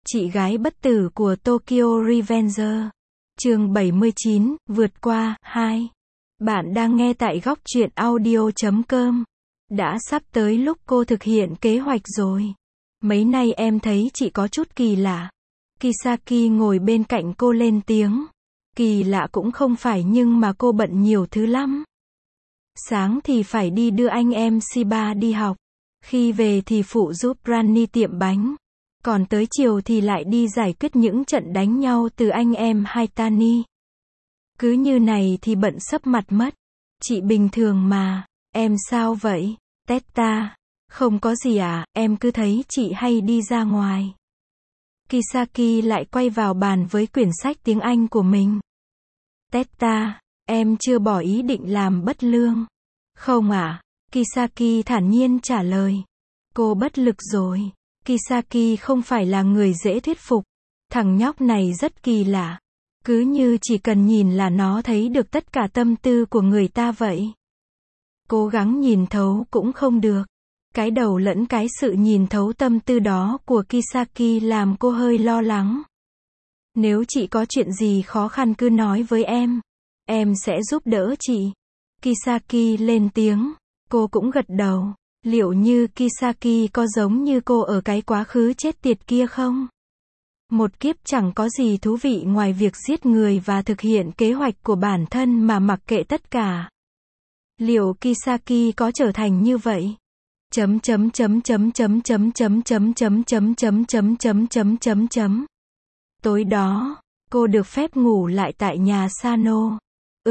Chị gái bất tử của Tokyo Revenger. Chương 79, vượt qua, 2. Bạn đang nghe tại góc truyện audio.com. Đã sắp tới lúc cô thực hiện kế hoạch rồi. Mấy nay em thấy chị có chút kỳ lạ. Kisaki ngồi bên cạnh cô lên tiếng. Kỳ lạ cũng không phải nhưng mà cô bận nhiều thứ lắm. Sáng thì phải đi đưa anh em Shiba đi học. Khi về thì phụ giúp Rani tiệm bánh. Còn tới chiều thì lại đi giải quyết những trận đánh nhau từ anh em Haitani. Cứ như này thì bận sấp mặt mất. Chị bình thường mà. Em sao vậy? Teta. Không có gì à, em cứ thấy chị hay đi ra ngoài. Kisaki lại quay vào bàn với quyển sách tiếng Anh của mình. Teta, em chưa bỏ ý định làm bất lương. Không à? Kisaki thản nhiên trả lời. Cô bất lực rồi. Kisaki không phải là người dễ thuyết phục. Thằng nhóc này rất kỳ lạ. Cứ như chỉ cần nhìn là nó thấy được tất cả tâm tư của người ta vậy. Cố gắng nhìn thấu cũng không được. Cái đầu lẫn cái sự nhìn thấu tâm tư đó của Kisaki làm cô hơi lo lắng. Nếu chị có chuyện gì khó khăn cứ nói với em sẽ giúp đỡ chị. Kisaki lên tiếng. Cô cũng gật đầu. Liệu như Kisaki có giống như cô ở cái quá khứ chết tiệt kia không? Một kiếp chẳng có gì thú vị ngoài việc giết người và thực hiện kế hoạch của bản thân mà mặc kệ tất cả. Liệu Kisaki có trở thành như vậy? Tối đó, cô được phép ngủ lại tại nhà Sano.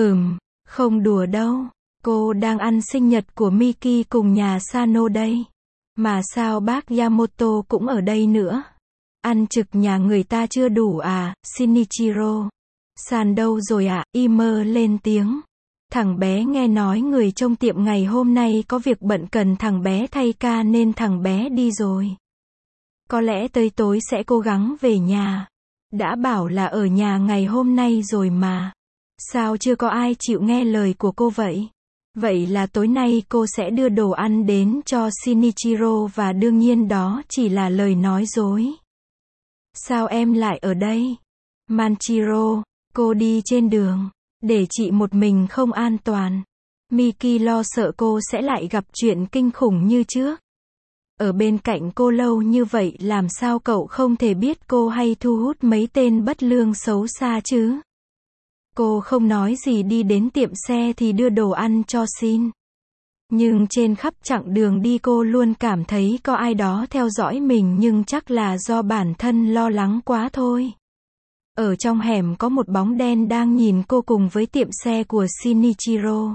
Không đùa đâu. Cô đang ăn sinh nhật của Miki cùng nhà Sano đây. Mà sao bác Yamamoto cũng ở đây nữa? Ăn trực nhà người ta chưa đủ à, Shinichiro? San đâu rồi ạ? Imer lên tiếng. Thằng bé nghe nói người trong tiệm ngày hôm nay có việc bận cần thằng bé thay ca nên thằng bé đi rồi. Có lẽ tới tối sẽ cố gắng về nhà. Đã bảo là ở nhà ngày hôm nay rồi mà. Sao chưa có ai chịu nghe lời của cô vậy? Vậy là tối nay cô sẽ đưa đồ ăn đến cho Shinichiro và đương nhiên đó chỉ là lời nói dối. Sao em lại ở đây? Manchiro, cô đi trên đường. Để chị một mình không an toàn. Miki lo sợ cô sẽ lại gặp chuyện kinh khủng như trước. Ở bên cạnh cô lâu như vậy làm sao cậu không thể biết cô hay thu hút mấy tên bất lương xấu xa chứ? Cô không nói gì đi đến tiệm xe thì đưa đồ ăn cho Shin. Nhưng trên khắp chặng đường đi cô luôn cảm thấy có ai đó theo dõi mình nhưng chắc là do bản thân lo lắng quá thôi. Ở trong hẻm có một bóng đen đang nhìn cô cùng với tiệm xe của Shinichiro.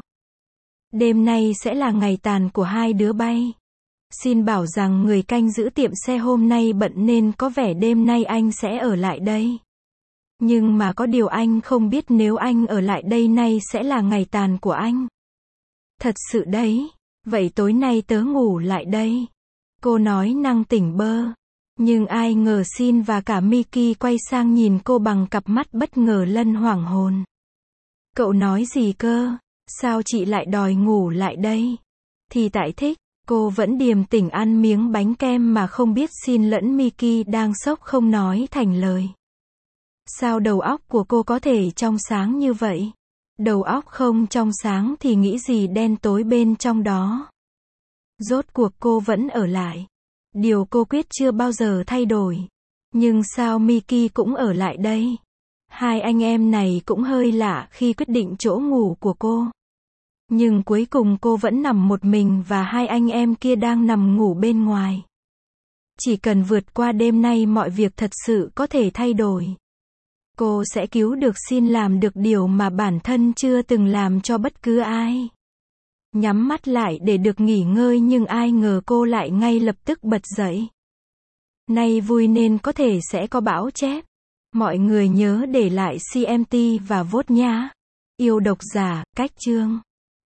Đêm nay sẽ là ngày tàn của hai đứa bay. Shin bảo rằng người canh giữ tiệm xe hôm nay bận nên có vẻ đêm nay anh sẽ ở lại đây. Nhưng mà có điều anh không biết nếu anh ở lại đây nay sẽ là ngày tàn của anh. Thật sự đấy. Vậy tối nay tớ ngủ lại đây. Cô nói năng tỉnh bơ. Nhưng ai ngờ Shin và cả Miki quay sang nhìn cô bằng cặp mắt bất ngờ lẫn hoảng hồn. Cậu nói gì cơ? Sao chị lại đòi ngủ lại đây? Thì tại thích. Cô vẫn điềm tĩnh ăn miếng bánh kem mà không biết Shin lẫn Miki đang sốc không nói thành lời. Sao đầu óc của cô có thể trong sáng như vậy? Đầu óc không trong sáng thì nghĩ gì đen tối bên trong đó? Rốt cuộc cô vẫn ở lại. Điều cô quyết chưa bao giờ thay đổi. Nhưng sao Miki cũng ở lại đây? Hai anh em này cũng hơi lạ khi quyết định chỗ ngủ của cô. Nhưng cuối cùng cô vẫn nằm một mình và hai anh em kia đang nằm ngủ bên ngoài. Chỉ cần vượt qua đêm nay mọi việc thật sự có thể thay đổi. Cô sẽ cứu được Shin làm được điều mà bản thân chưa từng làm cho bất cứ ai. Nhắm mắt lại để được nghỉ ngơi nhưng ai ngờ cô lại ngay lập tức bật dậy. Nay vui nên có thể sẽ có bão chép. Mọi người nhớ để lại CMT và vote nhá. Yêu độc giả, cách chương.